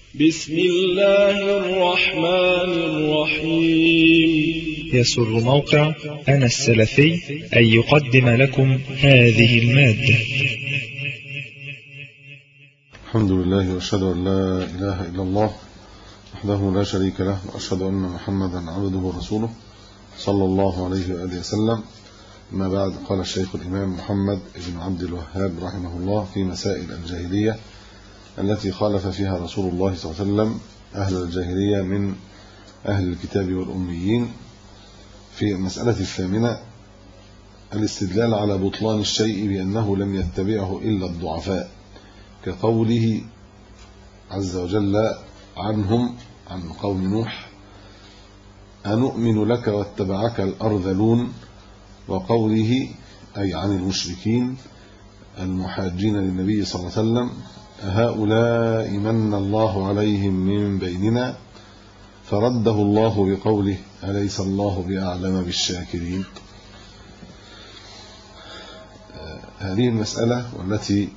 بسم الله الرحمن الرحيم. يسر موقع أنا السلفي أن يقدم لكم هذه المادة. الحمد لله وأشهد أن لا إله إلا الله وحده لا شريك له، وأشهد أن محمدا عبده ورسوله صلى الله عليه وآله وسلم. ما بعد، قال الشيخ الإمام محمد بن عبد الوهاب رحمه الله في مسائل الجاهلية التي خالف فيها رسول الله صلى الله عليه وسلم أهل الجاهلية من أهل الكتاب والأميين. في المسألة الثامنة الاستدلال على بطلان الشيء بأنه لم يتبعه إلا الضعفاء، كقوله عز وجل عنهم، عن قوم نوح: أنؤمن لك واتبعك الأرذلون، وقوله أي عن المشركين المحاجين للنبي صلى الله عليه وسلم: هؤلاء من الله عليهم من بيننا، فرده الله بقوله: أليس الله بأعلم بالشاكرين. هذه المسألة والتي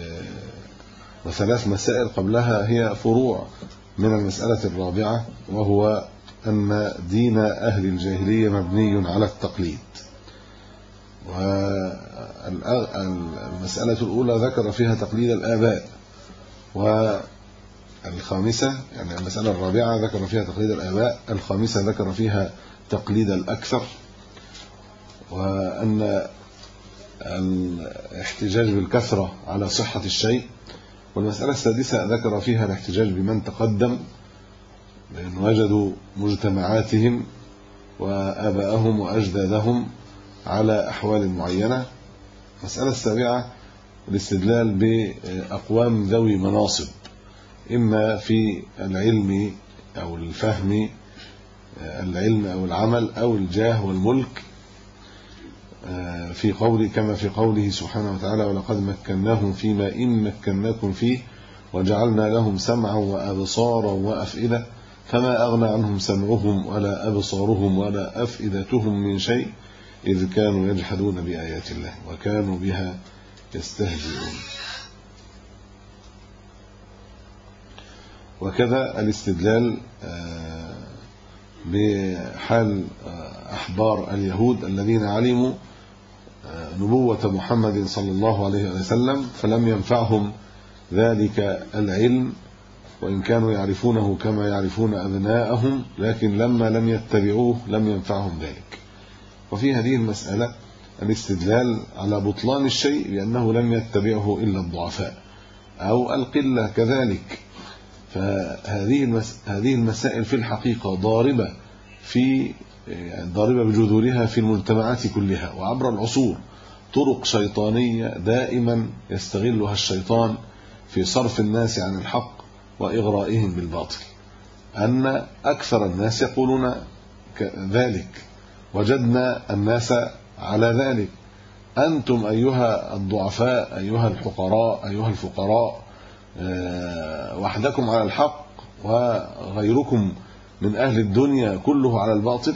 وثلاث مسائل قبلها هي فروع من المسألة الرابعة، وهو أن دين أهل الجاهلية مبني على التقليد. والمسألة الأولى ذكر فيها تقليد الآباء، والخامسة يعني المسألة الرابعة ذكر فيها تقليد الآباء، الخامسة ذكر فيها تقليد الأكثر، وأن الاحتجاج بالكثرة على صحة الشيء. والمسألة السادسة ذكر فيها الاحتجاج بمن تقدم، لأن وجدوا مجتمعاتهم وآباءهم وأجدادهم على أحوال معينة. المسألة السابعة الاستدلال بأقوام ذوي مناصب، إما في العلم أو الفهم، العلم أو العمل أو الجاه والملك، في قول كما في قوله سبحانه وتعالى: ولقد مكناهم فيما إن مكناكم فيه وجعلنا لهم سمعا وأبصارا وأفئدة فما أغنى عنهم سمعهم ولا أبصارهم ولا أفئدتهم من شيء إذ كانوا يجحدون بآيات الله وكانوا بها يستهزئون. وكذا الاستدلال بحال أحبار اليهود الذين علموا نبوة محمد صلى الله عليه وسلم فلم ينفعهم ذلك العلم، وإن كانوا يعرفونه كما يعرفون أبناءهم، لكن لما لم يتبعوه لم ينفعهم ذلك. وفي هذه المسألة الاستدلال على بطلان الشيء لأنه لم يتبعه إلا الضعفاء أو القلة كذلك. فهذه المسائل في الحقيقة ضاربة بجذورها في المجتمعات كلها وعبر العصور، طرق شيطانية دائما يستغلها الشيطان في صرف الناس عن الحق وإغرائهم بالباطل. أن أكثر الناس يقولون ذلك، وجدنا الناس على ذلك: أنتم أيها الضعفاء أيها الفقراء وحدكم على الحق وغيركم من أهل الدنيا كله على الباطل.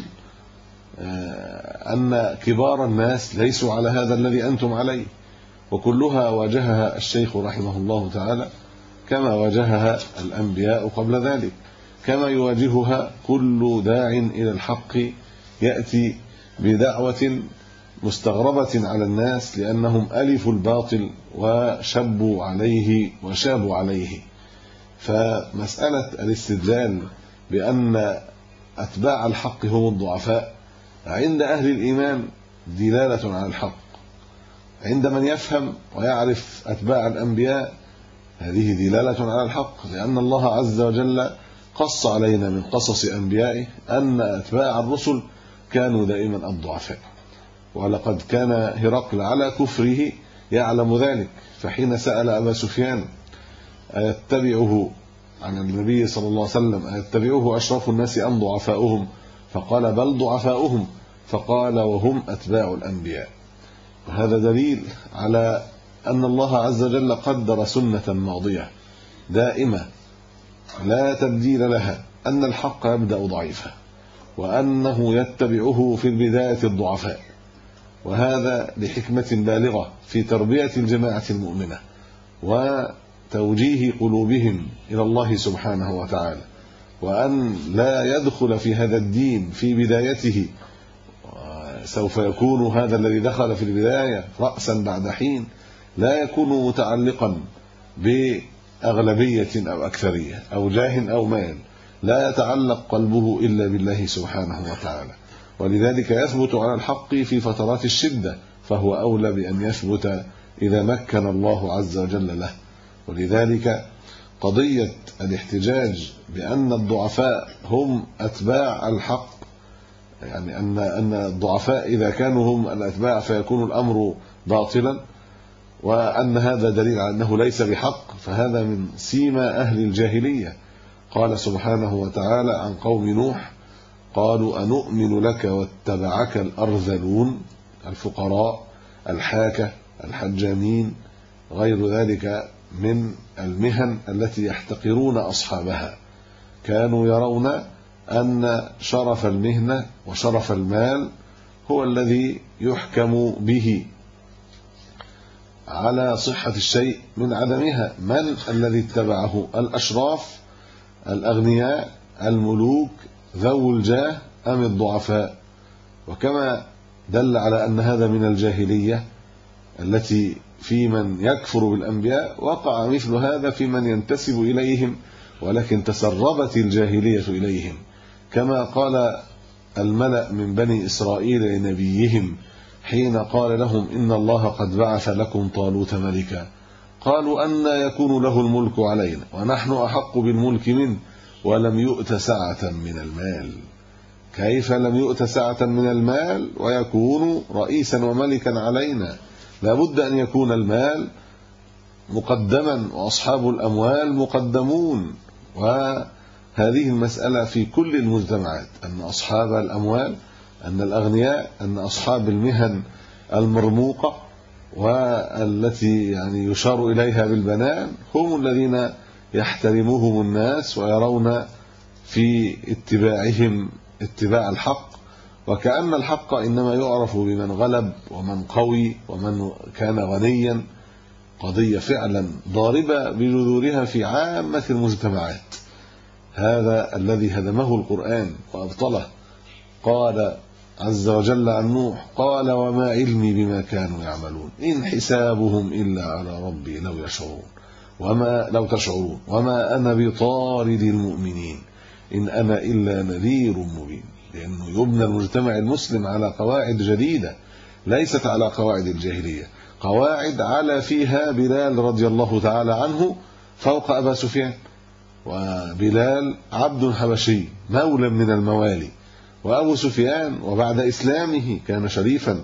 أن كبار الناس ليسوا على هذا الذي أنتم عليه. وكلها واجهها الشيخ رحمه الله تعالى كما واجهها الأنبياء قبل ذلك، كما يواجهها كل داع إلى الحق يأتي بدعوة مستغربة على الناس لأنهم ألفوا الباطل وشابوا عليه. فمسألة الاستدلال بأن أتباع الحق هم الضعفاء عند أهل الإيمان دلالة على الحق، عند من يفهم ويعرف أتباع الأنبياء هذه دلالة على الحق، لأن الله عز وجل قص علينا من قصص أنبيائه أن أتباع الرسل كانوا دائما الضعفاء. ولقد كان هرقل على كفره يعلم ذلك، فحين سأل أبا سفيان أيتبعه عن النبي صلى الله عليه وسلم أيتبعه أشرف الناس أم ضعفاؤهم؟ فقال: بل ضعفاؤهم. فقال: وهم أتباع الأنبياء. وهذا دليل على أن الله عز وجل قدر سنة ماضية دائمة لا تبديل لها، أن الحق يبدأ ضعيفا وأنه يتبعه في البداية الضعفاء، وهذا لحكمة بالغة في تربية الجماعة المؤمنة توجيه قلوبهم إلى الله سبحانه وتعالى، وأن لا يدخل في هذا الدين في بدايته، سوف يكون هذا الذي دخل في البداية رأسا بعد حين، لا يكون متعلقا بأغلبية أو أكثرية أو جاه أو مال، لا يتعلق قلبه إلا بالله سبحانه وتعالى. ولذلك يثبت على الحق في فترات الشدة، فهو أولى بأن يثبت إذا مكن الله عز وجل له. ولذلك قضية الاحتجاج بأن الضعفاء هم أتباع الحق، يعني أن الضعفاء إذا كانوا هم الأتباع فيكون الأمر باطلا، وأن هذا دليل على أنه ليس بحق، فهذا من سيما أهل الجاهلية. قال سبحانه وتعالى عن قوم نوح: قالوا أنؤمن لك واتبعك الأرذلون، الفقراء، الحاكة، الحجامين، غير ذلك من المهن التي يحتقرون أصحابها. كانوا يرون أن شرف المهنة وشرف المال هو الذي يحكم به على صحة الشيء من عدمها. من الذي اتبعه؟ الأشراف، الأغنياء، الملوك، ذو الجاه، أم الضعفاء؟ وكما دل على أن هذا من الجاهلية التي في من يكفر بالأنبياء، وقع مثل هذا في من ينتسب إليهم ولكن تسربت الجاهلية إليهم، كما قال الملأ من بني إسرائيل لنبيهم حين قال لهم: إن الله قد بعث لكم طالوت ملكا، قالوا: أن يكون له الملك علينا ونحن أحق بالملك منه ولم يؤت سعة من المال. كيف لم يؤت سعة من المال ويكون رئيسا وملكا علينا؟ لا بد أن يكون المال مقدما وأصحاب الأموال مقدمون. وهذه المسألة في كل المجتمعات، أن أصحاب الأموال، أن الأغنياء، أن أصحاب المهن المرموقة والتي يعني يشار إليها بالبنان هم الذين يحترمهم الناس ويرون في اتباعهم اتباع الحق، وكأن الحق إنما يعرف بمن غلب ومن قوي ومن كان غنيا. قضية فعلا ضاربة بجذورها في عامة المجتمعات. هذا الذي هدمه القرآن وأبطله. قال عز وجل عن نوح: قال وما علمي بما كانوا يعملون إن حسابهم إلا على ربي لو تشعرون وما أنا بطارد المؤمنين إن أنا إلا نذير مبين. لأنه يبنى المجتمع المسلم على قواعد جديدة ليست على قواعد الجاهلية، قواعد على فيها بلال رضي الله تعالى عنه فوق أبا سفيان، وبلال عبد حبشي مولى من الموالي، وأبو سفيان وبعد إسلامه كان شريفا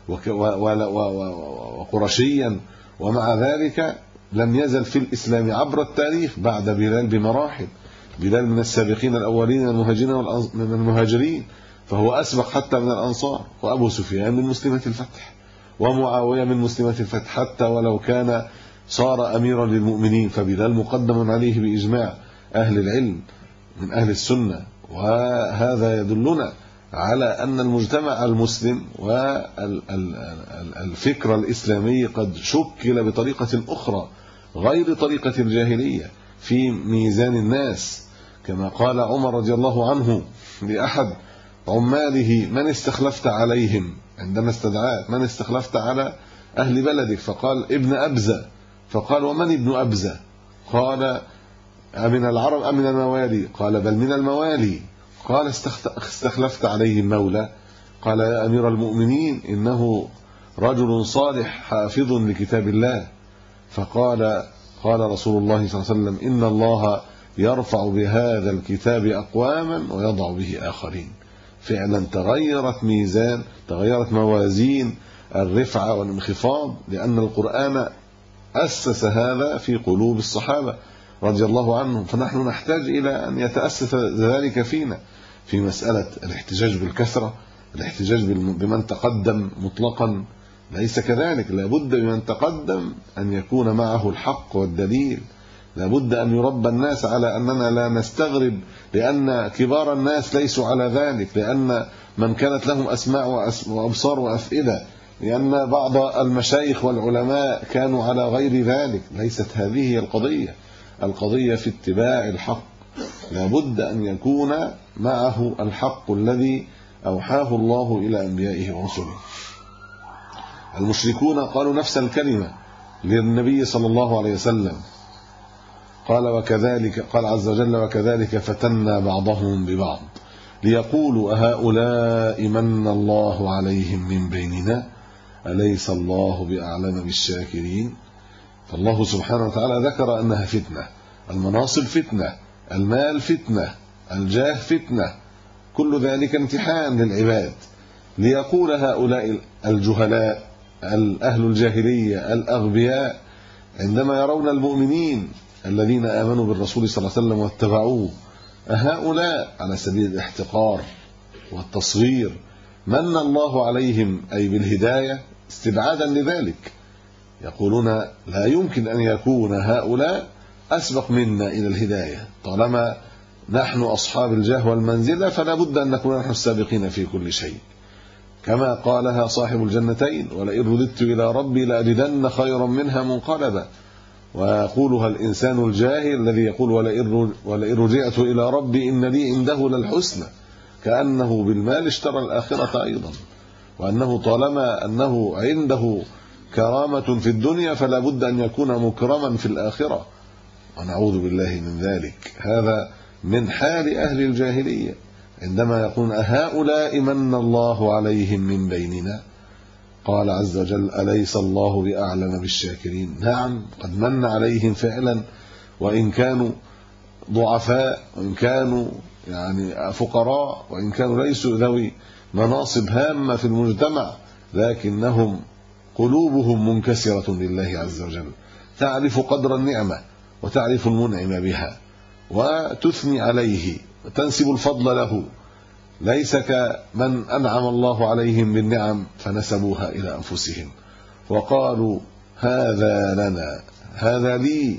وقرشيا، ومع ذلك لم يزل في الإسلام عبر التاريخ بعد بلال بمراحل. بلال من السابقين الأولين من المهاجرين، فهو أسبق حتى من الأنصار. وأبو سفيان من مسلمة الفتح، ومعاوية من مسلمة الفتح، حتى ولو كان صار أميرا للمؤمنين فبلال مقدم عليه بإجماع أهل العلم من أهل السنة. وهذا يدلنا على أن المجتمع المسلم والفكر الإسلامي قد شكل بطريقة أخرى غير طريقة الجاهلية في ميزان الناس، كما قال عمر رضي الله عنه لأحد عماله: من استخلفت عليهم؟ عندما استدعاه: من استخلفت على أهل بلدك؟ فقال: ابن أبزة. فقال: ومن ابن أبزة؟ قال: أمن العرب أم من الموالي؟ قال: بل من الموالي. قال: استخلفت عليه المولى؟ قال: يا أمير المؤمنين إنه رجل صالح حافظ لكتاب الله. قال رسول الله صلى الله عليه وسلم: إن الله يرفع بهذا الكتاب أقواما ويضع به آخرين. فعلا تغيرت موازين الرفعة والانخفاض، لأن القرآن أسس هذا في قلوب الصحابة رضي الله عنهم. فنحن نحتاج إلى أن يتأسس ذلك فينا في مسألة الاحتجاج بالكثرة، الاحتجاج بمن تقدم مطلقا ليس كذلك. لابد بمن تقدم أن يكون معه الحق والدليل. لابد أن يربى الناس على أننا لا نستغرب لأن كبار الناس ليسوا على ذلك، لأن من كانت لهم أسماع وأبصار وأفئدة لأن بعض المشايخ والعلماء كانوا على غير ذلك. ليست هذه هي القضية. القضية في اتباع الحق، لابد أن يكون معه الحق الذي أوحاه الله إلى أنبيائه ورسله. المشركون قالوا نفس الكلمة للنبي صلى الله عليه وسلم، قال عز وجل: وكذلك فتنا بعضهم ببعض ليقولوا أهؤلاء من الله عليهم من بيننا أليس الله بأعلم بالشاكرين. فالله سبحانه وتعالى ذكر أنها فتنة، المناصب فتنة، المال فتنة، الجاه فتنة، كل ذلك امتحان للعباد. ليقول هؤلاء الجهلاء، أهل الجاهلية، الأغبياء، عندما يرون المؤمنين الذين آمنوا بالرسول صلى الله عليه وسلم واتبعوه، هؤلاء على سبيل الاحتقار والتصغير، من الله عليهم أي بالهداية استبعادا لذلك، يقولون لا يمكن أن يكون هؤلاء أسبق منا إلى الهداية، طالما نحن أصحاب الجاه والمنزلة فلا بد أن نكون نحن السابقين في كل شيء، كما قالها صاحب الجنتين: ولئن رددت إلى ربي لأجدن خيرا منها منقلبا. ويقولها الإنسان الجاهل الذي يقول: ولئن رجعت إلى ربي إن لي عنده للحسنى، كأنه بالمال اشترى الآخرة أيضا، وأنه طالما أنه عنده كرامة في الدنيا فلا بد أن يكون مكرما في الآخرة، ونعوذ بالله من ذلك. هذا من حال أهل الجاهلية عندما يقول: أهؤلاء من الله عليهم من بيننا. قال عز وجل: أليس الله بأعلم بالشاكرين. نعم، قد من عليهم فعلا، وإن كانوا ضعفاء، وإن كانوا فقراء، وإن كانوا ليسوا ذوي مناصب هامة في المجتمع، لكنهم قلوبهم منكسرة لله عز وجل، تعرف قدر النعمة وتعرف المنعم بها وتثني عليه وتنسب الفضل له، ليس كمن أنعم الله عليهم بالنعم فنسبوها إلى أنفسهم وقالوا: هذا لنا، هذا لي،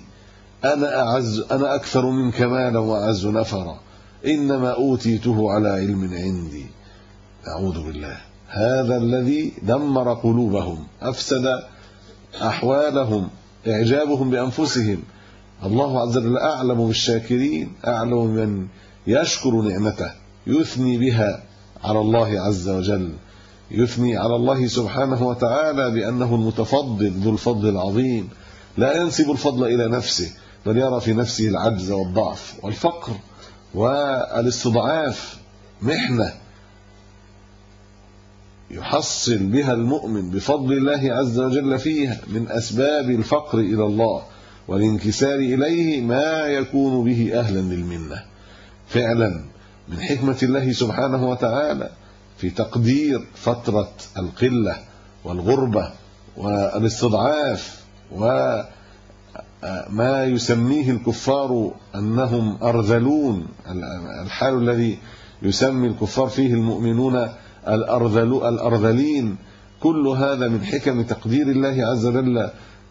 أنا أكثر منك مالا وأعز نفرا، إنما أوتيته على علم عندي. أعوذ بالله. هذا الذي دمر قلوبهم، أفسد أحوالهم، إعجابهم بأنفسهم. الله عز وجل أعلم بالشاكرين، أعلم من يشكر نعمته، يثني بها على الله عز وجل، يثني على الله سبحانه وتعالى بأنه المتفضل ذو الفضل العظيم، لا ينسب الفضل إلى نفسه، بل يرى في نفسه العجز والضعف والفقر والاستضعاف، محنة يحصل بها المؤمن بفضل الله عز وجل فيها من أسباب الفقر إلى الله والانكسار إليه ما يكون به أهلا للمنة. فعلا من حكمة الله سبحانه وتعالى في تقدير فترة القلة والغربة والاستضعاف وما يسميه الكفار أنهم أرذلون، الحال الذي يسمي الكفار فيه المؤمنون الأرذلين، كل هذا من حكم تقدير الله عز وجل،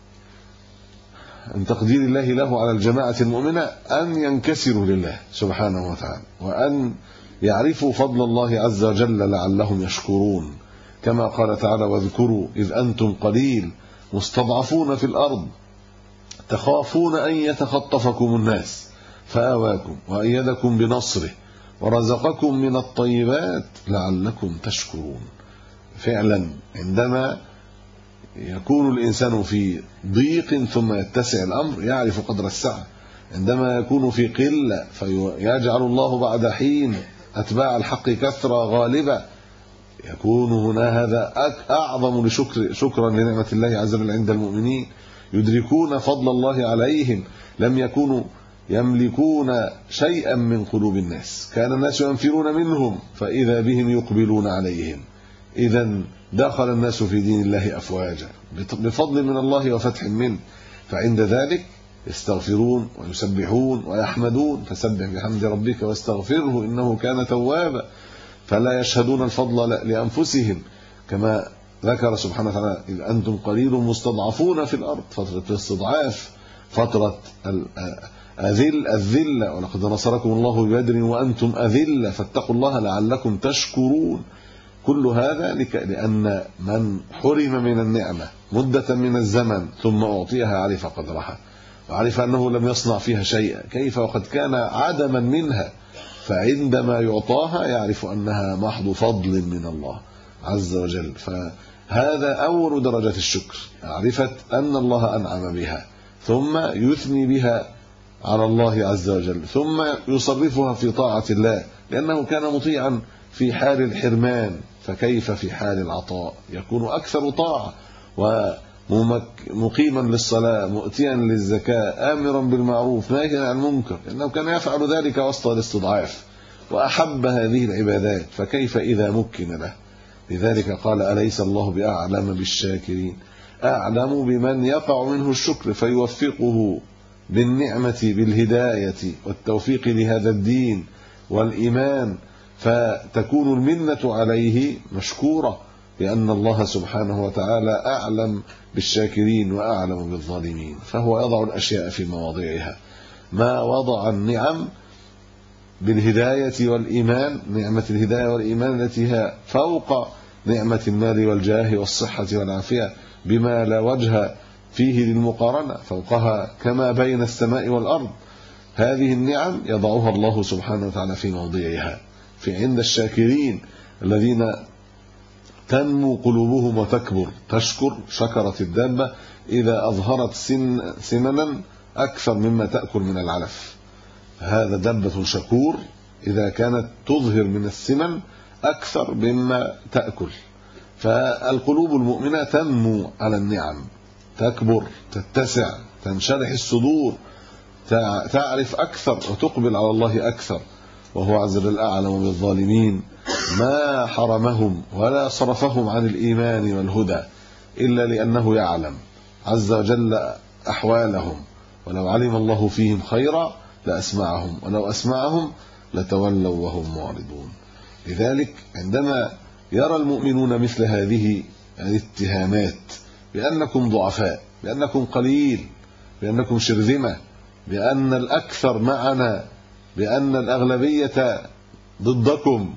من تقدير الله له على الجماعة المؤمنة أن ينكسروا لله سبحانه وتعالى، وأن يعرفوا فضل الله عز وجل لعلهم يشكرون، كما قال تعالى: واذكروا إذ أنتم قليل مستضعفون في الأرض تخافون أن يتخطفكم الناس فآواكم وأيدكم بنصره ورزقكم من الطيبات لعلكم تشكرون. فعلا عندما يكون الإنسان في ضيق ثم يتسع الأمر يعرف قدر السعة، عندما يكون في قلة فيجعل الله بعد حين أتباع الحق كثرة غالبة، يكون هنا هذا أعظم شكرا لنعمة الله عز وجل عند المؤمنين، يدركون فضل الله عليهم، لم يكونوا يملكون شيئا من قلوب الناس، كان الناس ينفرون منهم فإذا بهم يقبلون عليهم، إذا دخل الناس في دين الله أفواجا بفضل من الله وفتح منه، فعند ذلك يستغفرون ويسبحون ويحمدون، فسبح بحمد ربك واستغفره إنه كان توابا، فلا يشهدون الفضل لأنفسهم، كما ذكر سبحانه وتعالى: إذ أنتم قليل مستضعفون في الأرض، فترة الاستضعاف، فترة الذلة، ولقد نصركم الله ببدر وأنتم أذلة فاتقوا الله لعلكم تشكرون. كل هذا لأن من حرم من النعمة مدة من الزمن ثم أعطيها عرف قدرها وعرف أنه لم يصنع فيها شيئا، كيف وقد كان عدما منها، فعندما يعطاها يعرف أنها محض فضل من الله عز وجل. فهذا أول درجة الشكر، معرفة أن الله أنعم بها ثم يثني بها على الله عز وجل ثم يصرفها في طاعة الله، لأنه كان مطيعا في حال الحرمان، فكيف في حال العطاء؟ يكون أكثر طاعة ومقيما للصلاة، مؤتيا للزكاة، آمرا بالمعروف ناهيا عن المنكر، لأنه كان يفعل ذلك وسط الاستضعاف وأحب هذه العبادات، فكيف إذا مكن له؟ لذلك قال: أليس الله بأعلم بالشاكرين؟ أعلم بمن يقع منه الشكر فيوفقه بالنعمة بالهداية والتوفيق لهذا الدين والإيمان، فتكون المنة عليه مشكورة، لأن الله سبحانه وتعالى أعلم بالشاكرين وأعلم بالظالمين، فهو يضع الأشياء في مواضعها. ما وضع النعم بالهداية والإيمان، نعمة الهداية والإيمان التي هي فوق نعمة المال والجاه والصحة والعافية بما لا وجه فيه للمقارنة، فوقها كما بين السماء والأرض، هذه النعم يضعها الله سبحانه وتعالى في موضعها في عند الشاكرين الذين تنمو قلوبهم وتكبر. تشكر، شكرت الدابة إذا أظهرت سمنا أكثر مما تأكل من العلف، هذا دابة شكور إذا كانت تظهر من السمن أكثر مما تأكل. فالقلوب المؤمنة تنمو على النعم، تكبر، تتسع، تنشرح الصدور، تعرف أكثر وتقبل على الله أكثر، وهو عز وجل أعلم بالظالمين، ما حرمهم ولا صرفهم عن الإيمان والهدى إلا لأنه يعلم عز وجل أحوالهم، ولو علم الله فيهم خيرا لأسمعهم، ولو أسمعهم لتولوا وهم معرضون. لذلك عندما يرى المؤمنون مثل هذه الاتهامات بأنكم ضعفاء، بأنكم قليل، بأنكم شرذمة، بأن الأكثر معنا، بأن الأغلبية ضدكم،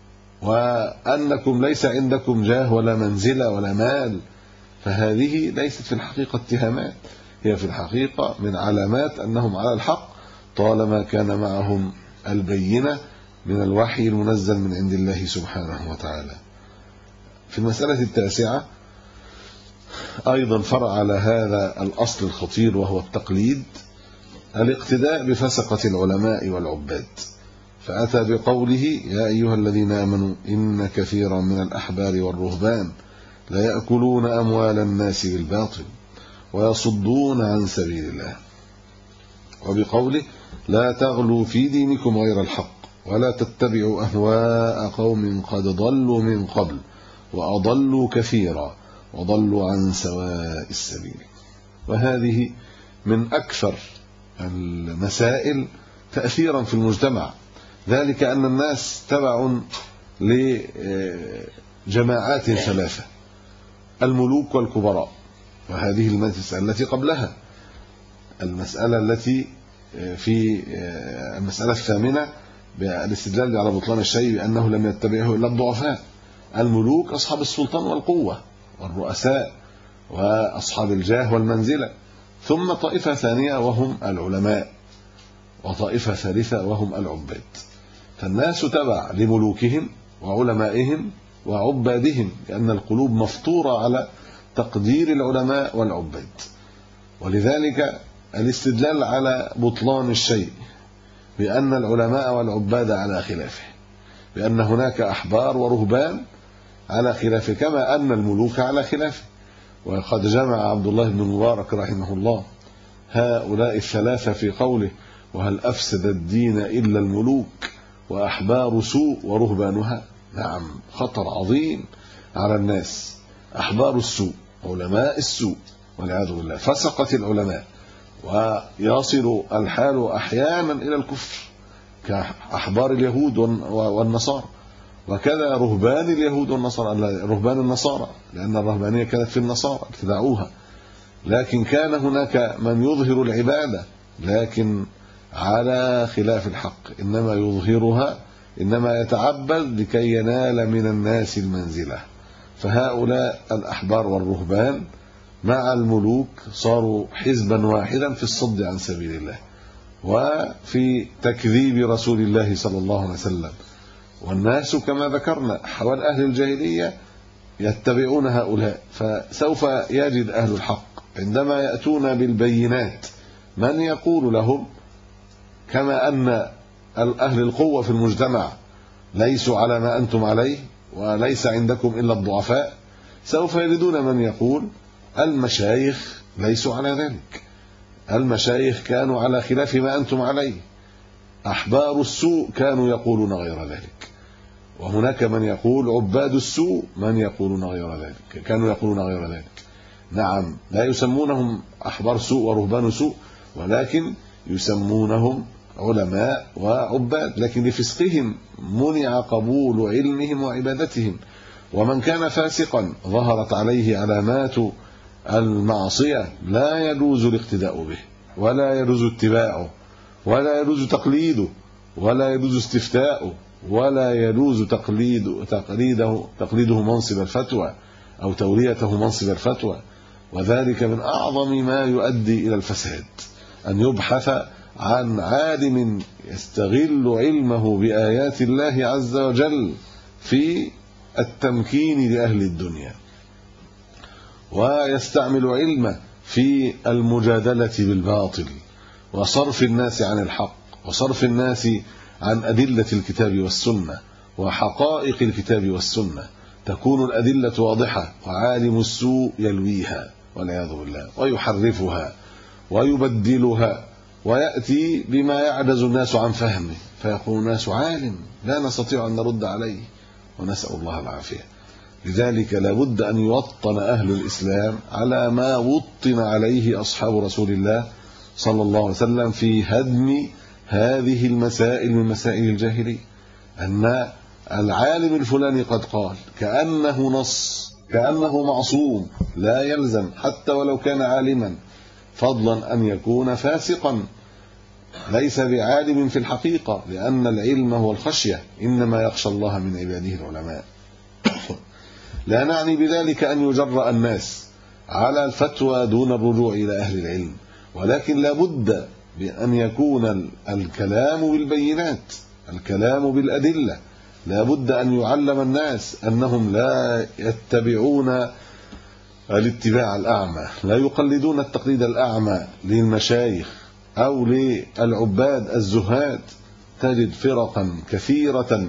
وأنكم ليس عندكم جاه ولا منزلة ولا مال، فهذه ليست في الحقيقة اتهامات، هي في الحقيقة من علامات أنهم على الحق طالما كان معهم البينة من الوحي المنزل من عند الله سبحانه وتعالى. في المسألة التاسعة أيضا فرع على هذا الأصل الخطير وهو التقليد، الاقتداء بفسقة العلماء والعباد، فأتى بقوله: يا أيها الذين آمنوا إن كثيرا من الأحبار والرهبان لا يأكلون أموال الناس بالباطل ويصدون عن سبيل الله، وبقوله: لا تغلوا في دينكم غير الحق ولا تتبعوا أهواء قوم قد ضلوا من قبل وأضلوا كثيرا وضلوا عن سواء السبيل. وهذه من أكثر المسائل تأثيرا في المجتمع، ذلك أن الناس تبع لجماعات ثلاثة: الملوك والكبراء، وهذه المسألة التي قبلها، المسألة التي في المسألة الثامنة بالاستدلال على بطلان الشيء بأنه لم يتبعه إلا الضعفاء. الملوك أصحاب السلطان والقوة والرؤساء وأصحاب الجاه والمنزلة، ثم طائفة ثانية وهم العلماء، وطائفة ثالثة وهم العباد. فالناس تبع لملوكهم وعلمائهم وعبادهم، لأن القلوب مفطورة على تقدير العلماء والعباد. ولذلك الاستدلال على بطلان الشيء بأن العلماء والعباد على خلافه، بأن هناك أحبار ورهبان على خلافه، كما أن الملوك على خلافه. وقد جمع عبد الله بن المبارك رحمه الله هؤلاء الثلاثة في قوله: وهل أفسد الدين إلا الملوك وأحبار سوء ورهبانها. نعم، خطر عظيم على الناس، أحبار السوء، علماء السوء والعياذ بالله، فسقت العلماء، ويصل الحال أحيانا إلى الكفر كأحبار اليهود والنصارى، وكذا رهبان اليهود والنصارى، رهبان النصارى، لأن الرهبانية كانت في النصارى ابتدعوها، لكن كان هناك من يظهر العبادة لكن على خلاف الحق، إنما يظهرها إنما يتعبد لكي ينال من الناس المنزلة. فهؤلاء الأحبار والرهبان مع الملوك صاروا حزبا واحدا في الصد عن سبيل الله وفي تكذيب رسول الله صلى الله عليه وسلم. والناس كما ذكرنا حوال أهل الجاهلية يتبعون هؤلاء، فسوف يجد أهل الحق عندما يأتون بالبينات من يقول لهم، كما أن أهل القوة في المجتمع ليسوا على ما أنتم عليه وليس عندكم إلا الضعفاء، سوف يجدون من يقول المشايخ ليسوا على ذلك، المشايخ كانوا على خلاف ما أنتم عليه، أحبار السوء كانوا يقولون غير ذلك، وهناك من يقول عباد السوء من يقولون غير ذلك، كانوا يقولون غير ذلك. نعم، لا يسمونهم أحبار سوء ورهبان سوء، ولكن يسمونهم علماء وعباد، لكن لفسقهم منع قبول علمهم وعبادتهم. ومن كان فاسقا ظهرت عليه علامات المعصية لا يجوز الاقتداء به ولا يجوز اتباعه ولا يجوز تقليده ولا يجوز استفتاؤه ولا يجوز تقليده منصب الفتوى أو توليته منصب الفتوى. وذلك من أعظم ما يؤدي إلى الفساد، أن يبحث عن عالم يستغل علمه بآيات الله عز وجل في التمكين لأهل الدنيا، ويستعمل علمه في المجادلة بالباطل وصرف الناس عن الحق وصرف الناس عن أدلة الكتاب والسنة وحقائق الكتاب والسنة. تكون الأدلة واضحة وعالم السوء يلويها والعياذ بالله ويحرفها ويبدلها ويأتي بما يعجز الناس عن فهمه، فيقول الناس عالم لا نستطيع أن نرد عليه، ونسأل الله العافية. لذلك لابد أن يوطن أهل الإسلام على ما وطن عليه أصحاب رسول الله صلى الله عليه وسلم في هدم هذه المسائل من مسائل الجاهلية، أن العالم الفلاني قد قال كأنه نص، كأنه معصوم، لا يلزم حتى ولو كان عالما، فضلا أن يكون فاسقا ليس بعالم في الحقيقة، لأن العلم هو الخشية، إنما يخشى الله من عباده العلماء. لا نعني بذلك أن يجرأ الناس على الفتوى دون الرجوع إلى أهل العلم، ولكن لا بد بأن يكون الكلام بالبينات، الكلام بالأدلة. لا بد أن يعلم الناس أنهم لا يتبعون الاتباع الأعمى، لا يقلدون التقليد الأعمى للمشايخ أو للعباد الزهاد. تجد فرقا كثيرة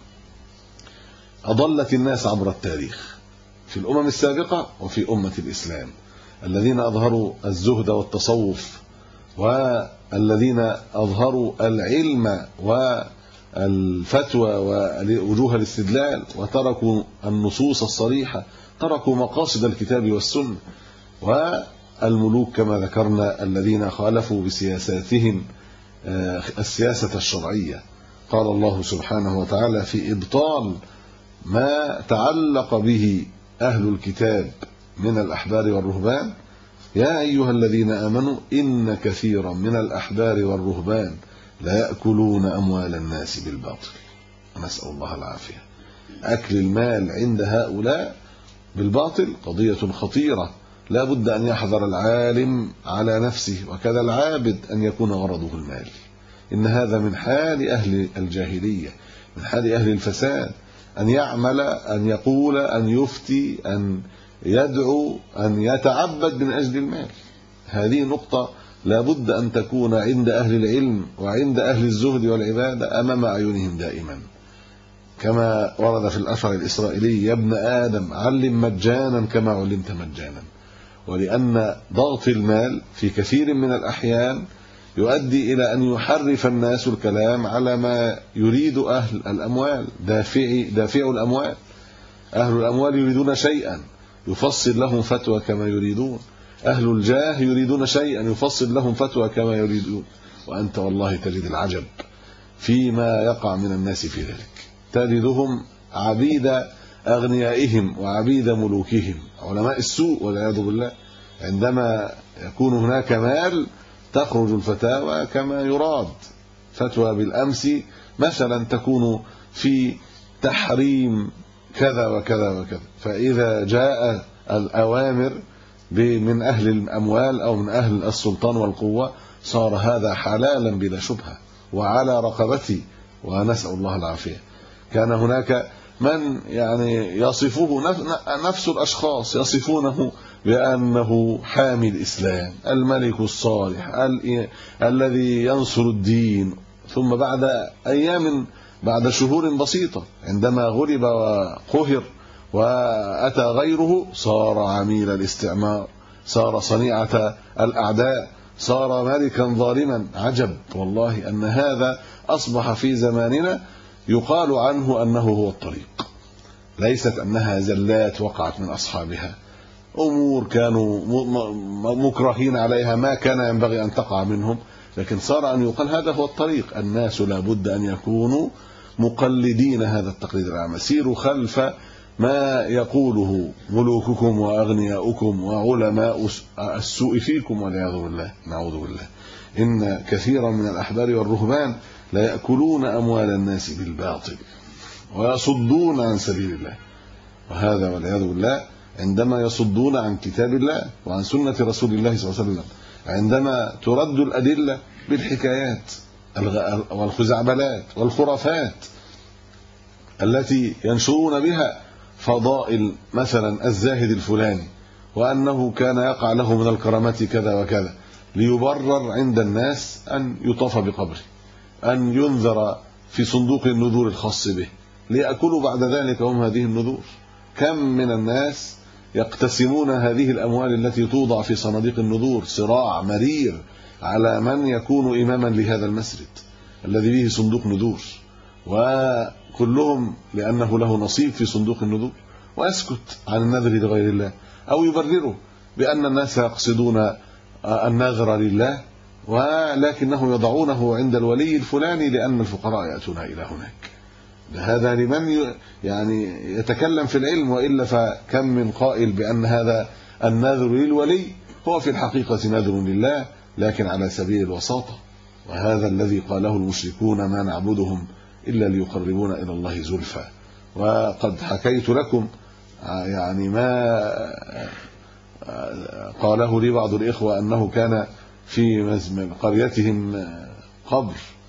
أضلت الناس عبر التاريخ في الأمم السابقة وفي أمة الإسلام، الذين أظهروا الزهد والتصوف والذين أظهروا العلم والفتوى ووجوه الاستدلال وتركوا النصوص الصريحة، تركوا مقاصد الكتاب والسنة. والملوك كما ذكرنا الذين خالفوا بسياساتهم السياسة الشرعية. قال الله سبحانه وتعالى في إبطال ما تعلق به أهل الكتاب من الأحبار والرهبان: يا أيها الذين آمنوا إن كثيرا من الأحبار والرهبان لا يأكلون أموال الناس بالباطل. نسأل الله العافية. أكل المال عند هؤلاء بالباطل قضية خطيرة، لا بد أن يحذر العالم على نفسه وكذا العابد أن يكون غرضه المال. إن هذا من حال أهل الجاهلية، من حال أهل الفساد، أن يعمل، أن يقول، أن يفتي، أن يدعو، أن يتعبد من أجل المال. هذه نقطة لا بد أن تكون عند أهل العلم وعند أهل الزهد والعبادة أمام أعينهم دائما، كما ورد في الأثر الإسرائيلي: يا ابن آدم علم مجانا كما علمت مجانا. ولأن ضغط المال في كثير من الأحيان يؤدي إلى أن يحرف الناس الكلام على ما يريد أهل الأموال، دافع الأموال. أهل الأموال يريدون شيئا يفصل لهم فتوى كما يريدون، أهل الجاه يريدون شيئا يفصل لهم فتوى كما يريدون. وأنت والله تجد العجب فيما يقع من الناس في ذلك، تجدهم عبيد أغنيائهم وعبيد ملوكهم، علماء السوء والعياذ بالله. عندما يكون هناك مال تخرج الفتاوى كما يراد. فتوى بالأمس مثلا تكون في تحريم كذا وكذا وكذا. فإذا جاء الأوامر من أهل الأموال أو من أهل السلطان والقوة صار هذا حلالا بلا شبهة وعلى رقبتي، ونسأل الله العافية. كان هناك من يعني يصفه نفس الأشخاص يصفونه بأنه حامي الإسلام، الملك الصالح الذي ينصر الدين، ثم بعد أيام، بعد شهور بسيطة، عندما غلب وقهر وأتى غيره، صار عميل الاستعمار، صار صنيعة الأعداء، صار ملكا ظالما. عجب والله أن هذا أصبح في زماننا يقال عنه أنه هو الطريق، ليست أنها زلات وقعت من أصحابها، أمور كانوا مكرهين عليها ما كان ينبغي أن تقع منهم، لكن صار أن يقال هذا هو الطريق. الناس لا بد أن يكونوا مقلدين هذا التقليد الأعمى، سيروا خلف ما يقوله ملوككم وأغنياؤكم وعلماء السوء فيكم والعياذ بالله، نعوذ بالله. إن كثيرا من الأحبار والرهبان لا يأكلون أموال الناس بالباطل ويصدون عن سبيل الله، وهذا والعياذ بالله عندما يصدون عن كتاب الله وعن سنة رسول الله صلى الله عليه وسلم، عندما ترد الأدلة بالحكايات والخزعبلات والخرافات التي ينشرون بها فضائل مثلا الزاهد الفلاني، وأنه كان يقع له من الكرامات كذا وكذا، ليبرر عند الناس أن يطاف بقبره، أن ينذر في صندوق النذور الخاص به، ليأكلوا بعد ذلك هم هذه النذور. كم من الناس يقتسمون هذه الأموال التي توضع في صناديق النذور، صراع مرير على من يكون إماما لهذا المسجد الذي به صندوق نذور، وكلهم لأنه له نصيب في صندوق النذور، ويسكت عن النذر لغير الله، أو يبرره بأن الناس يقصدون النذر لله ولكنه يضعونه عند الولي الفلاني لأن الفقراء يأتون إلى هناك. هذا لمن يعني يتكلم في العلم، وإلا فكم من قائل بأن هذا النذر للولي هو في الحقيقة نذر لله لكن على سبيل الوساطة، وهذا الذي قاله المشركون ما نعبدهم إلا ليقربونا إلى الله زلفى. وقد حكيت لكم يعني ما قاله لي بعض الإخوة أنه كان في قريتهم قبر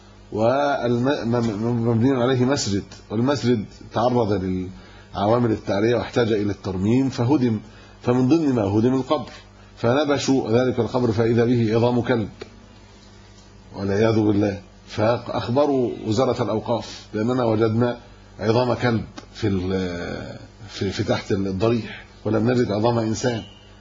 ومبني عليه مسجد، والمسجد تعرض للعوامل التعرية واحتاج إلى الترميم فهدم، فمن ضمن ما هدم القبر، فنبشوا ذلك القبر فإذا به عظام كلب والعياذ بالله، فأخبروا وزارة الأوقاف بأننا وجدنا عظام كلب في تحت الضريح ولم نجد عظام إنسان،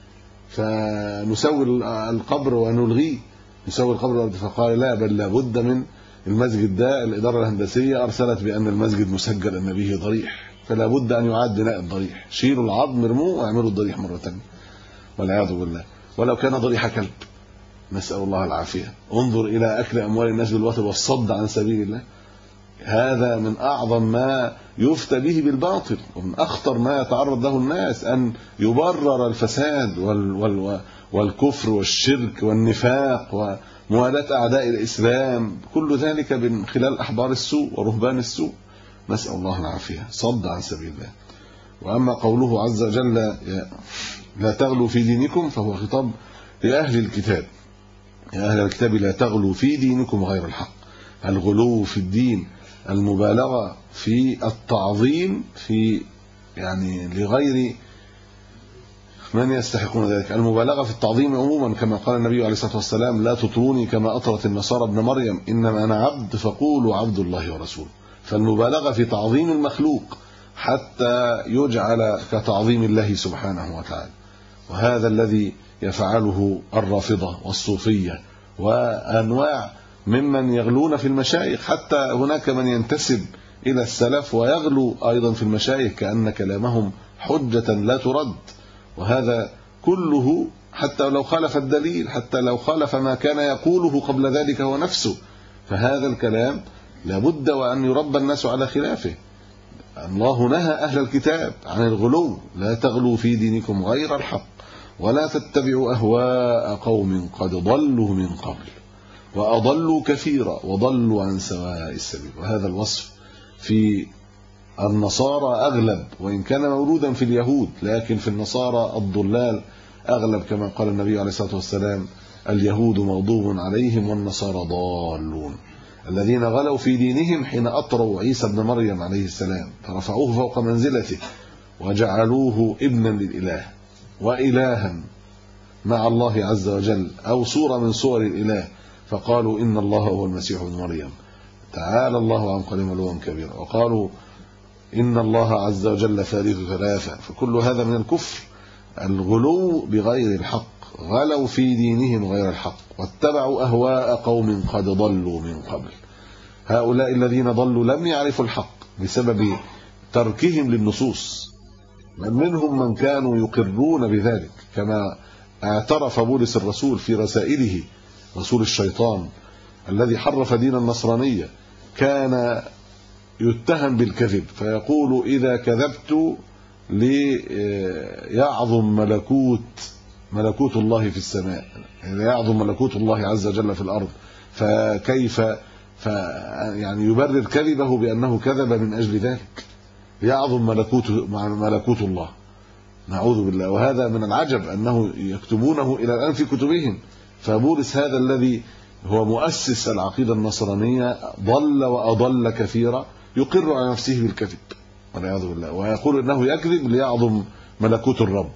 فنسوي القبر ونلغيه، نسوي القبر. فقال لا، بل لابد من المسجد ده، الإدارة الهندسية أرسلت بأن المسجد مسجل أن به ضريح، فلا بد أن يعاد بناء الضريح، شيلوا العظم ارموه واعملوا الضريح مرة ثانية والعياذ بالله، ولو كان ضريح كلب، نسأل الله العافية. انظر إلى أكل أموال الناس بالباطل والصد عن سبيل الله، هذا من أعظم ما يفتى به بالباطل، ومن أخطر ما يتعرض له الناس، أن يبرر الفساد والكفر والشرك والنفاق وموالاة أعداء الإسلام، كل ذلك من خلال أحبار السوء ورهبان السوء، نسأل الله العافية، صد عن سبيل الله. وأما قوله عز وجل لا تغلوا في دينكم، فهو خطاب لأهل الكتاب، يا أهل الكتاب لا تغلوا في دينكم غير الحق. الغلو في الدين، المبالغة في التعظيم في يعني لغير من يستحقون ذلك، المبالغة في التعظيم عموما، كما قال النبي عليه الصلاة والسلام لا تطروني كما أطرت النصارى ابن مريم، إنما أنا عبد فقولوا عبد الله ورسوله. فالمبالغة في تعظيم المخلوق حتى يجعل كتعظيم الله سبحانه وتعالى، وهذا الذي يفعله الرافضة والصوفية وأنواع ممن يغلون في المشايخ، حتى هناك من ينتسب إلى السلف ويغلو أيضا في المشايخ كأن كلامهم حجة لا ترد، وهذا كله حتى لو خالف الدليل، حتى لو خالف ما كان يقوله قبل ذلك هو نفسه، فهذا الكلام لابد وأن يربى الناس على خلافه. الله نهى أهل الكتاب عن الغلو، لا تغلوا في دينكم غير الحق ولا تتبعوا أهواء قوم قد ضلوا من قبل وأضلوا كثيرا وضلوا عن سواء السبيل. وهذا الوصف في النصارى أغلب، وإن كان مولودا في اليهود، لكن في النصارى الضلال أغلب، كما قال النبي عليه الصلاة والسلام: اليهود مغضوب عليهم والنصارى ضالون، الذين غلوا في دينهم حين أطروا عيسى ابن مريم عليه السلام فرفعوه فوق منزلته وجعلوه ابنا للإله وإلها مع الله عز وجل، أو صورة من صور الإله، فقالوا إن الله هو المسيح ابن مريم تعالى الله عن قولهم علوا كبيرا، وقالوا إن الله عز وجل ثالث ثلاثة. فكل هذا من الكفر، الغلو بغير الحق، غلوا في دينهم غير الحق واتبعوا أهواء قوم قد ضلوا من قبل. هؤلاء الذين ضلوا لم يعرفوا الحق بسبب تركهم للنصوص، منهم من كانوا يقرون بذلك، كما اعترف بولس الرسول في رسائله، رسول الشيطان الذي حرف دين النصرانية، كان يتهم بالكذب، فيقول: إذا كذبت ليعظم ملكوت الله في السماء، إذا يعظم ملكوت الله عز وجل في الأرض، فكيف يعني يبرر كذبه بأنه كذب من أجل ذلك، يعظم ملكوت الله، نعوذ بالله. وهذا من العجب أنه يكتبونه إلى الآن في كتبهم. فبولس هذا الذي هو مؤسس العقيدة النصرانية ضل وأضل كثيرا، يقر على نفسه بالكذب والعياذ بالله، ويقول انه يكذب ليعظم ملكوت الرب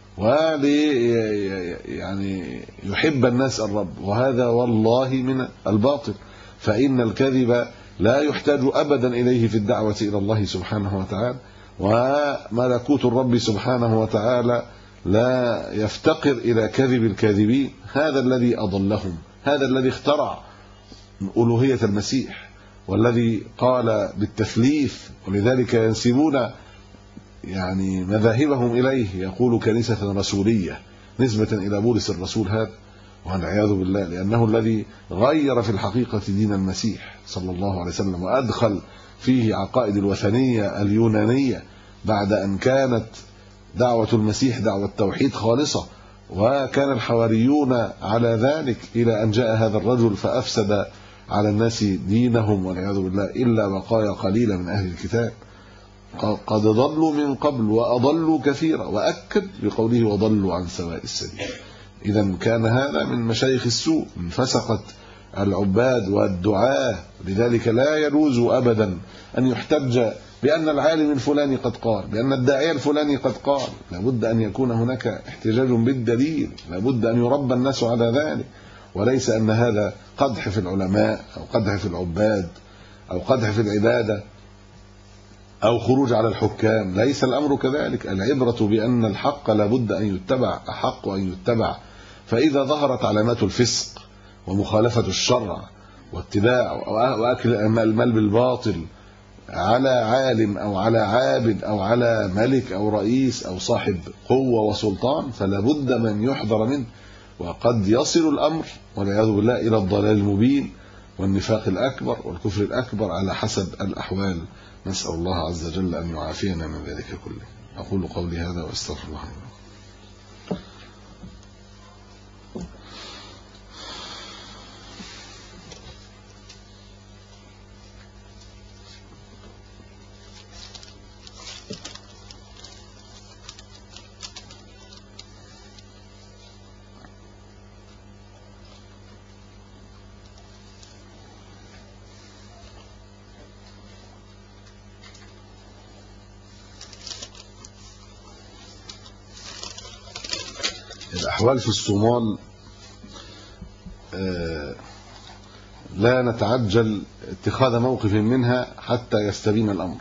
يعني يحب الناس الرب، وهذا والله من الباطل. فإن الكذب لا يحتاج أبدا إليه في الدعوة إلى الله سبحانه وتعالى، وملكوت الرب سبحانه وتعالى لا يفتقر إلى كذب الكاذبين. هذا الذي أضلهم، هذا الذي اخترع ألوهية المسيح، والذي قال بالتثليث، ولذلك ينسبون يعني مذاهبهم إليه، يقول كنيسة رسولية نسبة إلى بولس الرسول هذا، والعياذ بالله، لأنه الذي غير في الحقيقة دين المسيح صلى الله عليه وسلم، وأدخل فيه عقائد الوثنية اليونانية بعد أن كانت دعوة المسيح دعوة توحيد خالصة، وكان الحواريون على ذلك، إلى أن جاء هذا الرجل فأفسد على الناس دينهم والعياذ بالله، إلا بقايا قليلة من أهل الكتاب. قد ضلوا من قبل وأضلوا كثيرا، وأكد بقوله وضلوا عن سواء السبيل. إذا كان هذا من مشايخ السوء، من فسقة العباد والدعاة. لذلك لا يجوز أبدا أن يحتج بأن العالم الفلاني قد قال، بأن الداعية الفلاني قد قال. لابد أن يكون هناك احتجاج بالدليل، لابد أن يربى الناس على ذلك، وليس أن هذا قدح في العلماء أو قدح في العباد أو قدح في العبادة أو خروج على الحكام. ليس الأمر كذلك. العبرة بأن الحق لابد أن يتبع، أحق أن يتبع. فإذا ظهرت علامات الفسق ومخالفة الشرع واتباع وأكل المال بالباطل على عالم أو على عابد أو على ملك أو رئيس أو صاحب قوة وسلطان، فلا بد من يحذر منه. وقد يصل الأمر والعياذ بالله إلى الضلال المبين والنفاق الأكبر والكفر الأكبر على حسب الأحوال. نسأل الله عز وجل أن يعافينا من ذلك كله. أقول قولي هذا وأستغفر الله. الأحوال في الصومال لا نتعجل اتخاذ موقف منها حتى يستبين الأمر،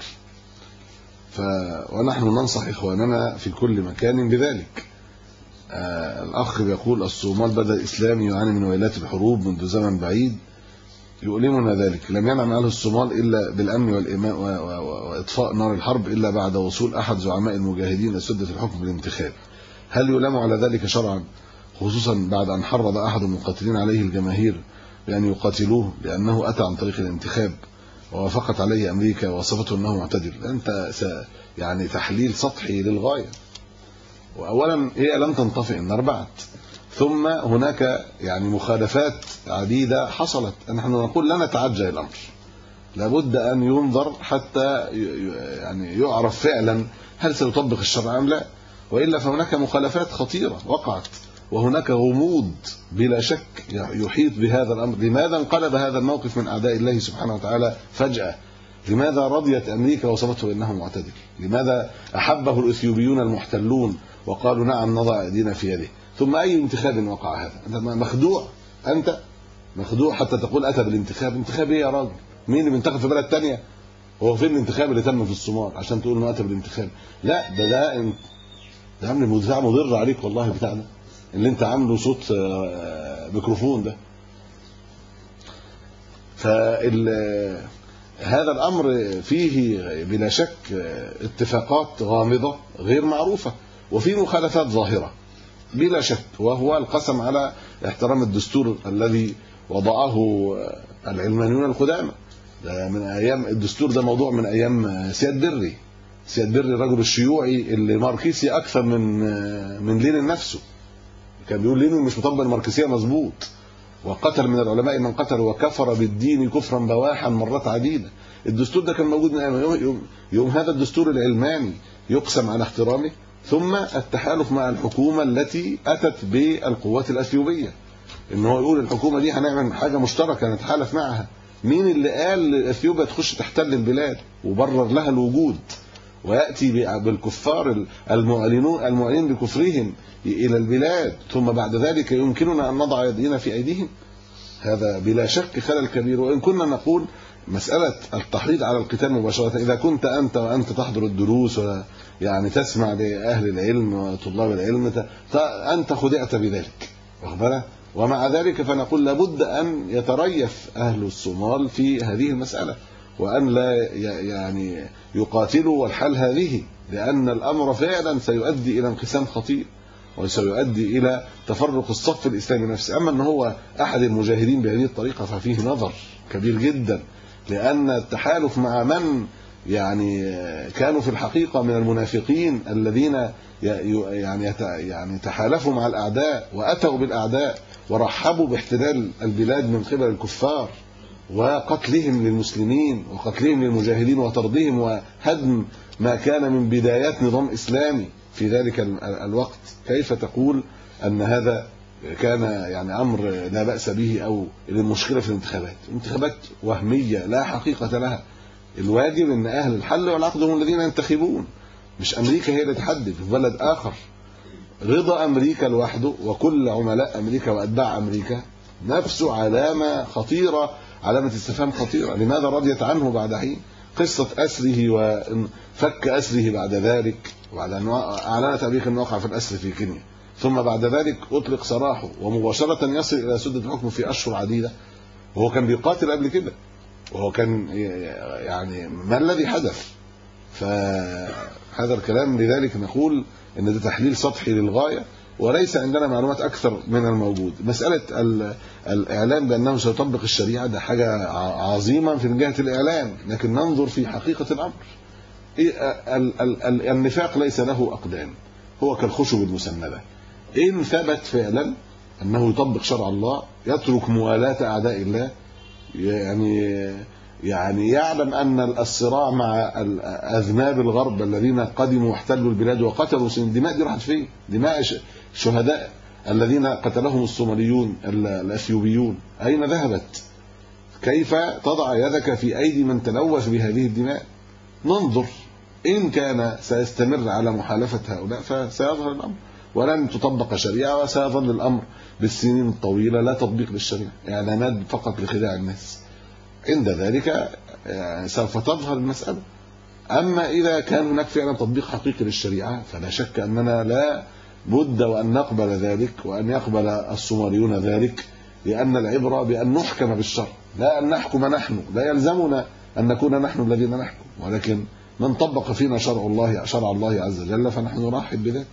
ونحن ننصح إخواننا في كل مكان بذلك. الأخ يقول الصومال بدأ الإسلام يعاني من ويلات الحروب منذ زمن بعيد يؤلمنا ذلك. لم ينعم أهل الصومال إلا بالأمن والإيمان وإطفاء نار الحرب إلا بعد وصول أحد زعماء المجاهدين لسدة الحكم بالانتخاب. هل يلام على ذلك شرعا، خصوصا بعد أن حرض أحد المقاتلين عليه الجماهير بأن يقاتلوه لأنه أتى عن طريق الانتخاب ووافقت عليه أمريكا ووصفته أنه معتدل؟ أنت يعني تحليل سطحي للغاية. وأولا هي لم تنطفئ النار بعد، ثم هناك يعني مخالفات عديدة حصلت. نحن نقول لا نتعجل الأمر، لابد أن ينظر حتى يعني يعرف فعلا هل سيطبق الشرع أم لا، وإلا فهناك مخالفات خطيرة وقعت، وهناك غموض بلا شك يحيط بهذا الأمر. لماذا انقلب هذا الموقف من أعداء الله سبحانه وتعالى فجأة؟ لماذا رضيت أمريكا وصفته بأنه معتدل؟ لماذا أحبه الإثيوبيون المحتلون وقالوا نعم نضع أيدينا في يده؟ ثم أي انتخاب وقع هذا؟ أنت مخدوع، أنت مخدوع حتى تقول أتى بالانتخاب. انتخاب إيه يا راجل؟ مين اللي بينتخب في بلد تانية؟ هو فين الانتخاب اللي تم في الصومال عشان تقول انه اتى بالانتخاب؟ لا، ده عامل مضر عليك والله بتاعنا اللي انت عامله صوت ميكروفون ده. هذا الامر فيه بلا شك اتفاقات غامضه غير معروفه، وفي مخالفات ظاهره بلا شك، وهو القسم على احترام الدستور الذي وضعه العلمانيون القدامى. ده من ايام الدستور، ده موضوع من ايام سياد بري. سياد بري الرجل الشيوعي اللي ماركسي اكثر من لينين نفسه، كان بيقول لينين مش مطبق الماركسيه مظبوط، وقتل من العلماء من قتل وكفر بالدين كفرا بواحا مرات عديده. الدستور ده كان موجود من يوم هذا الدستور العلماني يقسم على احترامه، ثم التحالف مع الحكومه التي اتت بالقوات الاثيوبيه، ان هو يقول الحكومه دي هنعمل حاجه مشتركه نتحالف معها. مين اللي قال اثيوبيا تخش تحتل البلاد وبرر لها الوجود، وياتي بالكفار المعلنين بكفرهم الى البلاد، ثم بعد ذلك يمكننا ان نضع يدينا في ايديهم؟ هذا بلا شك خلل كبير. وان كنا نقول مساله التحريض على القتال مباشره، اذا كنت انت تحضر الدروس يعني تسمع لاهل العلم وطلاب العلم، انت خدعت بذلك، واخد بالك؟ ومع ذلك فنقول لابد أن يتريث أهل الصومال في هذه المسألة، وأن لا يعني يقاتلوا والحال هذه، لأن الأمر فعلا سيؤدي إلى انقسام خطير، وسيؤدي إلى تفرق الصف الإسلامي نفسه. أما أن هو أحد المجاهدين بهذه الطريقة ففيه نظر كبير جدا، لأن التحالف مع من يعني كانوا في الحقيقة من المنافقين الذين يعني تحالفوا مع الأعداء وأتوا بالأعداء ورحبوا باحتلال البلاد من قبل الكفار وقتلهم للمسلمين وقتلهم للمجاهدين وطردهم وهدم ما كان من بدايات نظام إسلامي في ذلك الوقت. كيف تقول أن هذا كان يعني أمر لا بأس به؟ أو المشكلة في الانتخابات، انتخابات وهمية لا حقيقة لها. الواجب أن أهل الحل والعقد هم الذين ينتخبون، مش أمريكا هي اللي تحدد في بلد آخر. رضا أمريكا لوحده وكل عملاء أمريكا وأتباع أمريكا نفسه علامة خطيرة، علامة استفهام خطيرة. لماذا رضيت عنه بعد حين؟ قصة أسره وفك أسره بعد ذلك، وبعد أن أعلنت أمريكا أنه وقع في الأسر في كينيا، ثم بعد ذلك أطلق سراحه ومباشرة يصل إلى سدة الحكم في أشهر عديدة، وهو كان بيقاتل قبل كده، وهو كان يعني ما الذي حدث؟ فهذا الكلام لذلك نقول ان ده تحليل سطحي للغايه، وليس عندنا معلومات اكثر من الموجود. مساله الاعلان بانه سيطبق الشريعه ده حاجه عظيمه في جهه الاعلان، لكن ننظر في حقيقه الامر. النفاق ليس له اقدام، هو كالخشب المسنده. ان ثبت فعلا انه يطبق شرع الله، يترك موالاه اعداء الله، يعني يعلم أن الصراع مع أذناب الغرب الذين قدموا واحتلوا البلاد وقتلوا الدماء دي راحت فين؟ دماء الشهداء الذين قتلهم الصوماليون الأثيوبيون أين ذهبت؟ كيف تضع يدك في أيدي من تلوث بهذه الدماء؟ ننظر، إن كان سيستمر على محالفة هؤلاء فسيظهر الأمر، ولن تطبق شريعة، وسيظل الأمر بالسنين الطويلة لا تطبيق للشريعة، إعلانات فقط لخداع الناس. عند ذلك سوف تظهر المسألة. أما إذا كان هناك فعلا تطبيق حقيقي للشريعة فلا شك أننا لا بد وأن نقبل ذلك، وأن يقبل الصوماليون ذلك، لأن العبرة بأن نحكم بالشرع، لا أن نحكم نحن. لا يلزمنا أن نكون نحن الذين نحكم، ولكن من طبق فينا شرع الله عز وجل فنحن نرحب بذلك.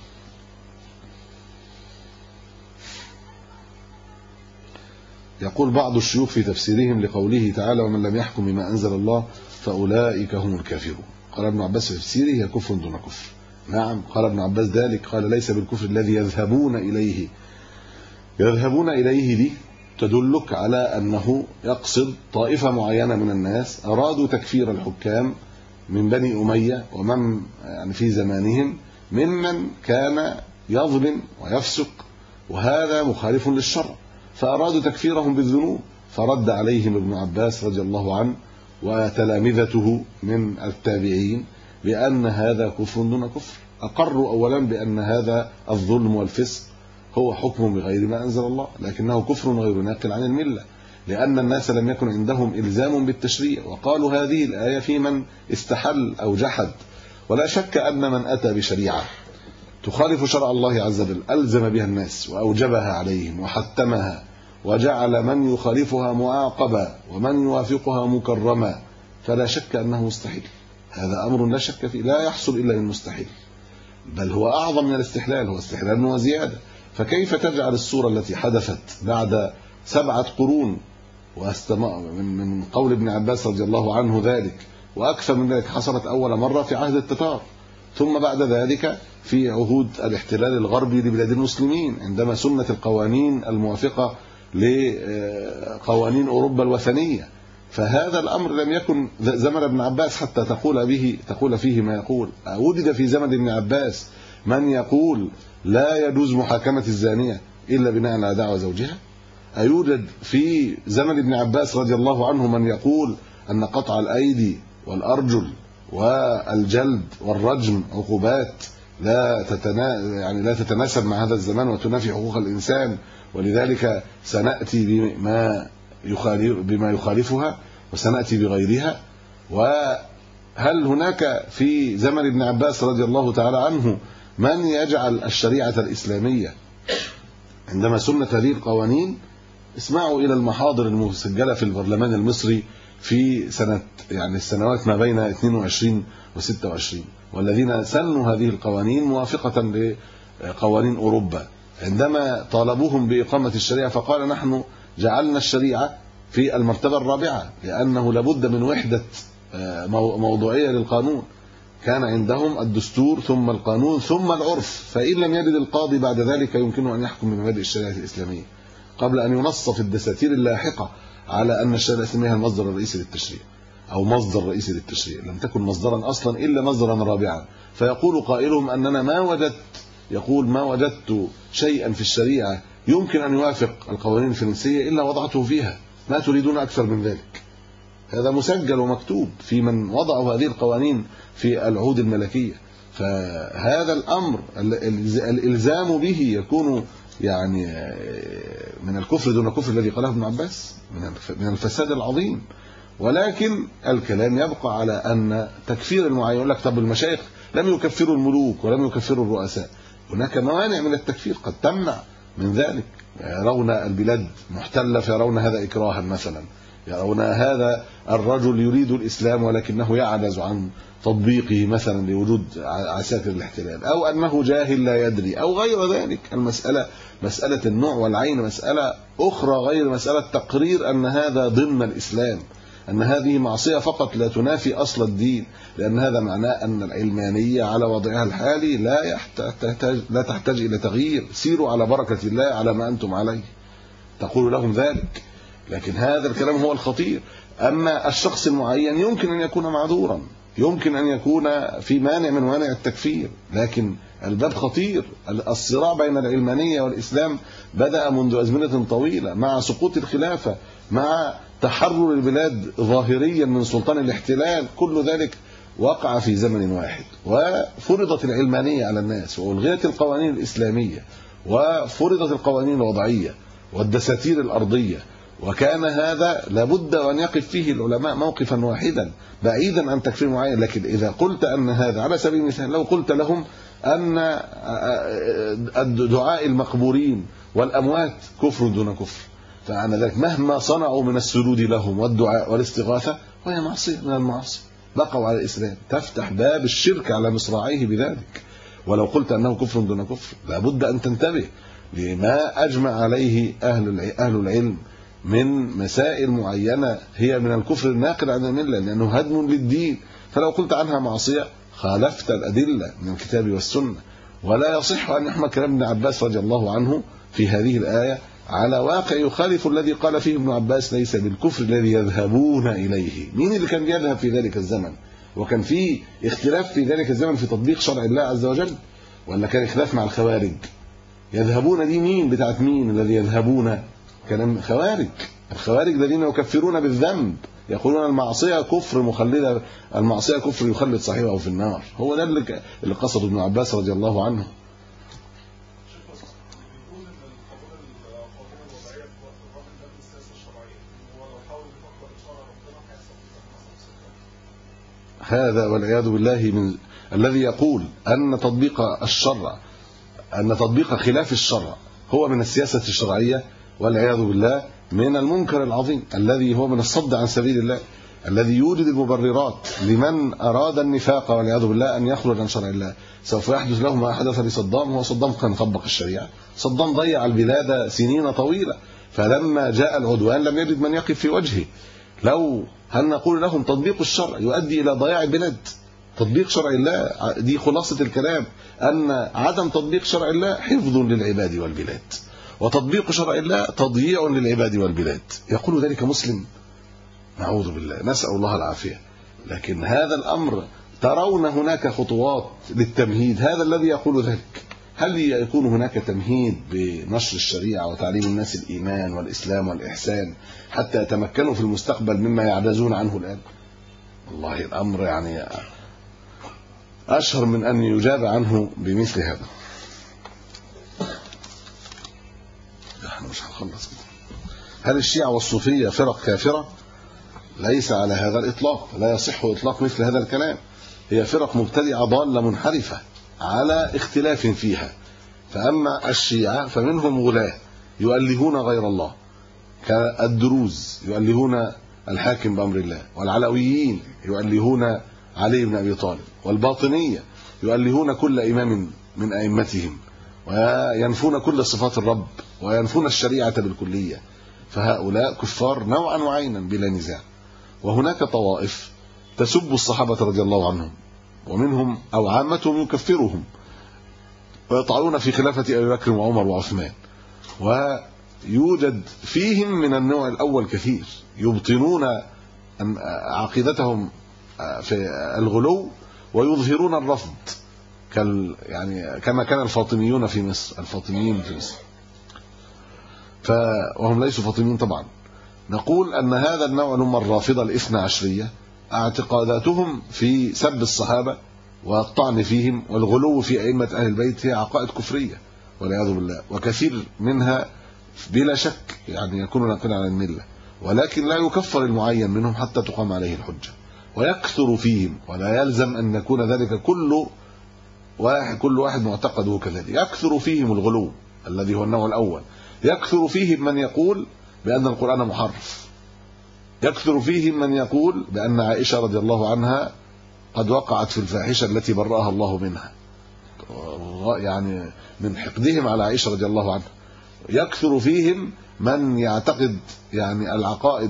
يقول بعض الشيوخ في تفسيرهم لقوله تعالى ومن لم يحكم بما أنزل الله فأولئك هم الكافرون، قال ابن عباس في تفسيره هي كفر دون كفر. نعم، قال ابن عباس ذلك، قال ليس بالكفر الذي يذهبون إليه دي تدلك على أنه يقصد طائفة معينة من الناس أرادوا تكفير الحكام من بني أمية ومن يعني في زمانهم ممن كان يظلم ويفسق، وهذا مخالف للشرع، فأرادوا تكفيرهم بالذنوب، فرد عليهم ابن عباس رضي الله عنه وتلامذته من التابعين بأن هذا كفر دون كفر. أقروا أولا بأن هذا الظلم والفسق هو حكم بغير ما أنزل الله، لكنه كفر غير ناقل عن الملة، لأن الناس لم يكن عندهم إلزام بالتشريع، وقالوا هذه الآية في من استحل أو جحد. ولا شك أن من أتى بشريعة تخالف شرع الله عز وجل ألزم بها الناس وأوجبها عليهم وحتمها، وجعل من يخالفها معاقبا ومن يوافقها مكرما، فلا شك أنه مستحيل. هذا أمر لا شك فيه، لا يحصل إلا للمستحيل، بل هو أعظم من الاستحلال، هو استحلال وزيادة. فكيف تجعل الصورة التي حدثت بعد 7 قرون من قول ابن عباس رضي الله عنه ذلك، وأكثر من ذلك حصلت أول مرة في عهد التتار، ثم بعد ذلك في عهود الاحتلال الغربي لبلاد المسلمين عندما سنت القوانين الموافقة لقوانين أوروبا الوثنية. فهذا الأمر لم يكن زمن ابن عباس حتى تقول فيه ما يقول. وجد في زمن ابن عباس من يقول لا يجوز محاكمة الزانية إلا بناء على دعوى زوجها؟ أيوجد في زمن ابن عباس رضي الله عنه من يقول أن قطع الأيدي والأرجل والجلد والرجم عقوبات لا تتناسب مع هذا الزمان وتنافي حقوق الإنسان، ولذلك سنأتي بما يخالفها وسنأتي بغيرها؟ وهل هناك في زمن ابن عباس رضي الله تعالى عنه من يجعل الشريعة الإسلامية عندما سنت هذه القوانين؟ اسمعوا إلى المحاضر المسجلة في البرلمان المصري في السنوات ما بين 22 و26، والذين سنوا هذه القوانين موافقة لقوانين أوروبا، عندما طالبوهم بإقامة الشريعة فقال نحن جعلنا الشريعة في المرتبة الرابعة لأنه لابد من وحدة موضوعية للقانون. كان عندهم الدستور ثم القانون ثم العرف، فإن لم يجد القاضي بعد ذلك يمكنه أن يحكم بمبادئ الشريعة الإسلامية، قبل أن ينص في الدساتير اللاحقة على أن الشريعة الإسلامية هي المصدر الرئيسي للتشريع أو مصدر رئيسي للتشريع، لم تكن مصدرا أصلا إلا مصدرا رابعا. فيقول قائلهم أننا ما وجدت شيئا في الشريعة يمكن أن يوافق القوانين الفرنسية إلا وضعته فيها، ما تريدون أكثر من ذلك؟ هذا مسجل ومكتوب في من وضعوا هذه القوانين في العهود الملكية. فهذا الأمر الإلزام به يكون من الكفر دون كفر الذي قاله ابن عباس، من الفساد العظيم. ولكن الكلام يبقى على أن تكفير المعين، يقول لك طب المشايخ لم يكفروا الملوك ولم يكفروا الرؤساء، هناك موانع من التكفير قد تمنع من ذلك. يرون البلاد محتلة فيرون هذا إكراها مثلا، يرون هذا الرجل يريد الإسلام ولكنه يعجز عن تطبيقه مثلا لوجود عساكر الاحتلال، أو أنه جاهل لا يدري أو غير ذلك. المسألة مسألة النوع والعين مسألة أخرى غير مسألة تقرير أن هذا ضمن الإسلام، أن هذه معصية فقط لا تنافي أصل الدين، لأن هذا معناه أن العلمانية على وضعها الحالي لا تحتاج إلى تغيير، سيروا على بركة الله على ما أنتم عليه، تقول لهم ذلك. لكن هذا الكلام هو الخطير. أما الشخص المعين يمكن أن يكون معذورا، يمكن أن يكون في مانع من موانع التكفير، لكن الباب خطير. الصراع بين العلمانية والإسلام بدأ منذ أزمنة طويلة، مع سقوط الخلافة، مع تحرر البلاد ظاهريا من سلطان الاحتلال، كل ذلك وقع في زمن واحد، وفرضت العلمانية على الناس، وألغيت القوانين الإسلامية، وفرضت القوانين الوضعية والدساتير الأرضية. وكان هذا لابد أن يقف فيه العلماء موقفا واحدا بعيدا عن تكفير معين. لكن إذا قلت أن هذا، على سبيل المثال لو قلت لهم أن دعاء المقبورين والأموات كفر دون كفر، فعن ذلك مهما صنعوا من السجود لهم والدعاء والاستغاثة وهي معصية من المعاصي، بقوا على الإسلام، تفتح باب الشرك على مصراعيه بذلك. ولو قلت أنه كفر دون كفر لابد أن تنتبه لما أجمع عليه أهل العلم من مسائل معينة هي من الكفر الناقل عن الملة، لأنه هدم للدين. فلو قلت عنها معصية خالفت الأدلة من الكتاب والسنة. ولا يصح أن يحمل كلام ابن عباس رضي الله عنه في هذه الآية على واقع يخالف الذي قال فيه ابن عباس ليس بالكفر الذي يذهبون إليه. مين اللي كان يذهب في ذلك الزمن؟ وكان في اختلاف في ذلك الزمن في تطبيق شرع الله عز وجل، ولا كان خلاف مع الخوارج؟ يذهبون دي مين؟ بتاعت مين الذي يذهبون؟ كان خوارج. الخوارج الذين يكفرون بالذنب، يقولون المعصية كفر مخلدة، المعصية كفر يخلد صاحبه في النار. هو ده اللي قصد ابن عباس رضي الله عنه. هذا والعياذ بالله من الذي يقول أن تطبيق الشرع، أن تطبيق خلاف الشرع هو من السياسة الشرعية، والعياذ بالله من المنكر العظيم الذي هو من الصد عن سبيل الله، الذي يوجد المبررات لمن أراد النفاق والعياذ بالله أن يخرج عن شرع الله. سوف يحدث له ما حدث لصدام. هو صدام كان طبق الشريعة، صدام ضيع البلاد سنين طويلة، فلما جاء العدوان لم يجد من يقف في وجهه. هل نقول لهم تطبيق الشرع يؤدي إلى ضياع البلاد؟ تطبيق شرع الله دي خلاصة الكلام، أن عدم تطبيق شرع الله حفظ للعباد والبلاد، وتطبيق شرع الله تضييع للعباد والبلاد. يقول ذلك مسلم؟ نعوذ بالله، نسأل الله العافية. لكن هذا الأمر ترون هناك خطوات للتمهيد، هذا الذي يقول ذلك. هل يكون هناك تمهيد بنشر الشريعة وتعليم الناس الإيمان والإسلام والإحسان حتى يتمكنوا في المستقبل مما يعجزون عنه الآن؟ والله الأمر يعني أشهر من أن يجاب عنه بمثل هذا. احنا مش هنخلص كده. هل الشيعة والصوفية فرق كافرة؟ ليس على هذا الإطلاق، لا يصح إطلاق مثل هذا الكلام. هي فرق مبتدعة ضالة منحرفة على اختلاف فيها. فأما الشيعة فمنهم غلاة يؤلهون غير الله كالدروز، يؤلهون الحاكم بأمر الله، والعلويين يؤلهون علي بن أبي طالب، والباطنية يؤلهون كل إمام من أئمتهم، وينفون كل صفات الرب، وينفون الشريعة بالكلية. فهؤلاء كفار نوعا وعينا بلا نزاع. وهناك طوائف تسب الصحابة رضي الله عنهم، ومنهم أو عامتهم يكفرهم ويطعنون في خلافة أبي بكر وعمر وعثمان. ويوجد فيهم من النوع الأول كثير يبطنون عقيدتهم في الغلو ويظهرون الرفض، يعني كما كان الفاطميون في مصر، الفاطميين في مصر، وهم ليسوا فاطميين طبعا. نقول أن هذا النوع هم الرافضة الاثنى عشرية، اعتقاداتهم في سب الصحابة والطعن فيهم والغلو في أئمة أهل البيت هي عقائد كفرية والعياذ بالله، وكثير منها بلا شك يعني يكون ناقلا عن الملة، ولكن لا يكفر المعين منهم حتى تقام عليه الحجة. ويكثر فيهم، ولا يلزم أن يكون ذلك كل واحد معتقده كذلك. يكثر فيهم الغلو الذي هو النوع الأول. يكثر فيهم من يقول بأن القرآن محرف، يكثر فيهم من يقول بأن عائشة رضي الله عنها قد وقعت في الفاحشة التي برأها الله منها، يعني من حقدهم على عائشة رضي الله عنها. يكثر فيهم من يعتقد يعني العقائد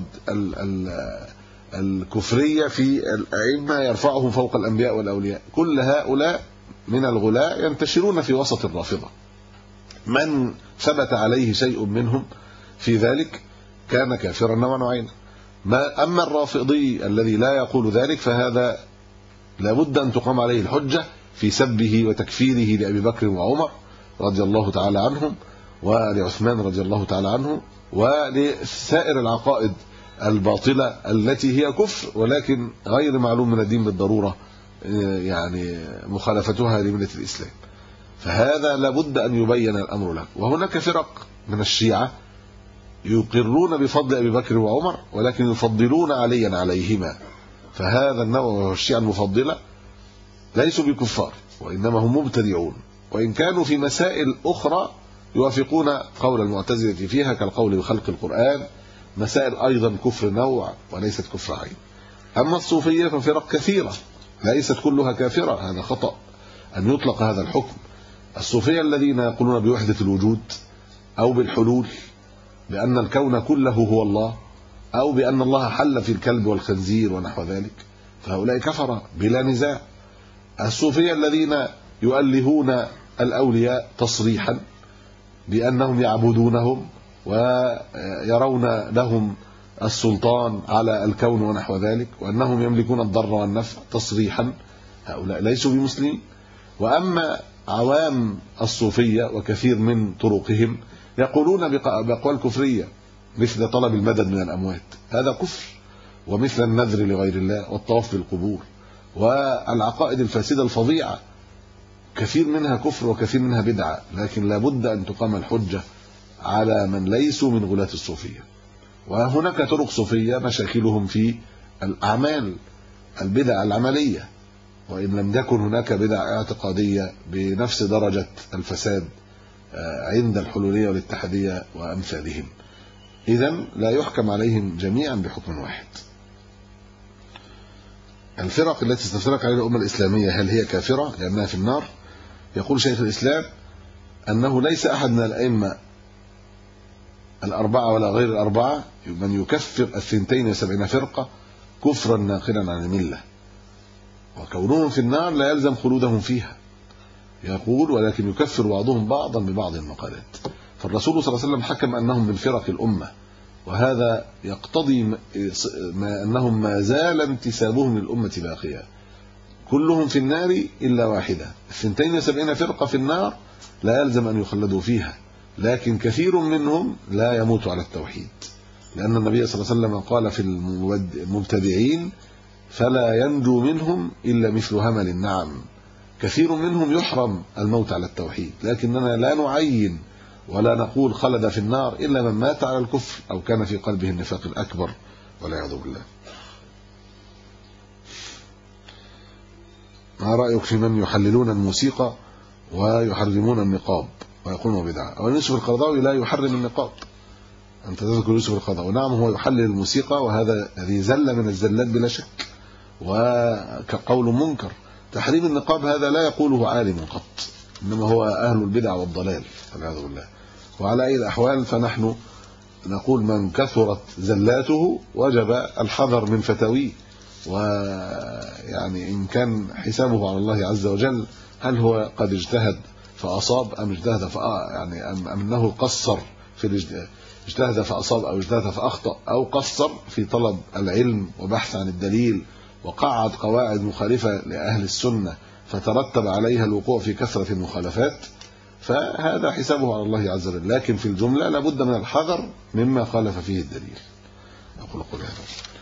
الكفرية في الأئمة يرفعهم فوق الأنبياء والأولياء. كل هؤلاء من الغلاء ينتشرون في وسط الرافضة. من ثبت عليه شيء منهم في ذلك كان كافرا نوعا وعينا. أما الرافضي الذي لا يقول ذلك فهذا لابد أن تقام عليه الحجة في سبه وتكفيره لأبي بكر وعمر رضي الله تعالى عنهم، ولعثمان رضي الله تعالى عنه، ولسائر العقائد الباطلة التي هي كفر ولكن غير معلوم من الدين بالضرورة، يعني مخالفتها لملة الإسلام. فهذا لابد أن يبين الأمر له. وهناك فرق من الشيعة يقرون بفضل أبي بكر وعمر ولكن يفضلون عليا عليهما، فهذا النوع الشيعة المفضلة ليسوا بكفار وإنما هم مبتدعون، وإن كانوا في مسائل أخرى يوافقون قول المعتزلة فيها كالقول بخلق القرآن، مسائل أيضا كفر نوع وليست كفر عين. أما الصوفية ففرق كثيرة ليست كلها كافرة، هذا خطأ أن يطلق هذا الحكم. الصوفية الذين يقولون بوحدة الوجود أو بالحلول، بأن الكون كله هو الله، أو بأن الله حل في الكلب والخنزير ونحو ذلك، فهؤلاء كفر بلا نزاع. الصوفية الذين يؤلهون الأولياء تصريحا بأنهم يعبدونهم ويرون لهم السلطان على الكون ونحو ذلك، وأنهم يملكون الضر والنفع تصريحا، هؤلاء ليسوا بمسلمين. وأما عوام الصوفية وكثير من طرقهم يقولون بأقوال كفرية مثل طلب المدد من الأموات، هذا كفر، ومثل النذر لغير الله والطواف بالقبور والعقائد الفاسدة الفظيعة، كثير منها كفر وكثير منها بدعة، لكن لابد أن تقام الحجة على من ليسوا من غلاة الصوفية. وهناك طرق صوفية مشاكلهم في الأعمال، البدع العملية، وإن لم يكن هناك بدع اعتقادية بنفس درجة الفساد عند الحلولية والاتحادية وأمثالهم. إذن لا يحكم عليهم جميعا بحكم واحد. الفرق التي استفترق عليها الأمة الإسلامية هل هي كافرة لأنها في النار؟ يقول شيخ الإسلام أنه ليس أحد من الأئمة الأربعة ولا غير الأربعة من يكفر 72 فرقة كفرا ناقلا عن الملة، وكونهم في النار لا يلزم خلودهم فيها. يقول ولكن يكفر بعضهم بعضا ببعض المقالات. فالرسول صلى الله عليه وسلم حكم أنهم من فرق الأمة، وهذا يقتضي أنهم ما زال انتسابهم للأمة باقية، كلهم في النار إلا واحدة. 72 فرقة في النار لا يلزم أن يخلدوا فيها، لكن كثير منهم لا يموت على التوحيد، لأن النبي صلى الله عليه وسلم قال في المبتدعين فلا ينجو منهم إلا مثل همل النعم. كثير منهم يحرم الموت على التوحيد، لكننا لا نعين ولا نقول خلد في النار إلا من مات على الكفر أو كان في قلبه النفاق الأكبر والعياذ بالله. ما رأيك في من يحللون الموسيقى ويحرمون النقاب ويقولون بدعة؟ ويوسف القرضاوي لا يحرم النقاب. أنت تذكر يوسف القرضاوي، نعم هو يحلل الموسيقى، وهذا هذه زلة من الزلات بلا شك، وكقول منكر. تحريم النقاب هذا لا يقوله عالم قط، إنما هو أهل البدع والضلال والعياذ بالله. وعلى أي الأحوال فنحن نقول من كثرت زلاته وجب الحذر من فتاويه، ويعني إن كان حسابه على الله عز وجل هل هو قد اجتهد فأصاب أم اجتهد يعني أم أنه قصر في اجتهد فأصاب أو اجتهد فأخطأ، أو قصر في طلب العلم وبحث عن الدليل وقعد قواعد مخالفة لأهل السنة فترتب عليها الوقوع في كثرة المخالفات، فهذا حسابه على الله عز وجل. لكن في الجملة لابد من الحذر مما خالف فيه الدليل. أقول قولي هذا.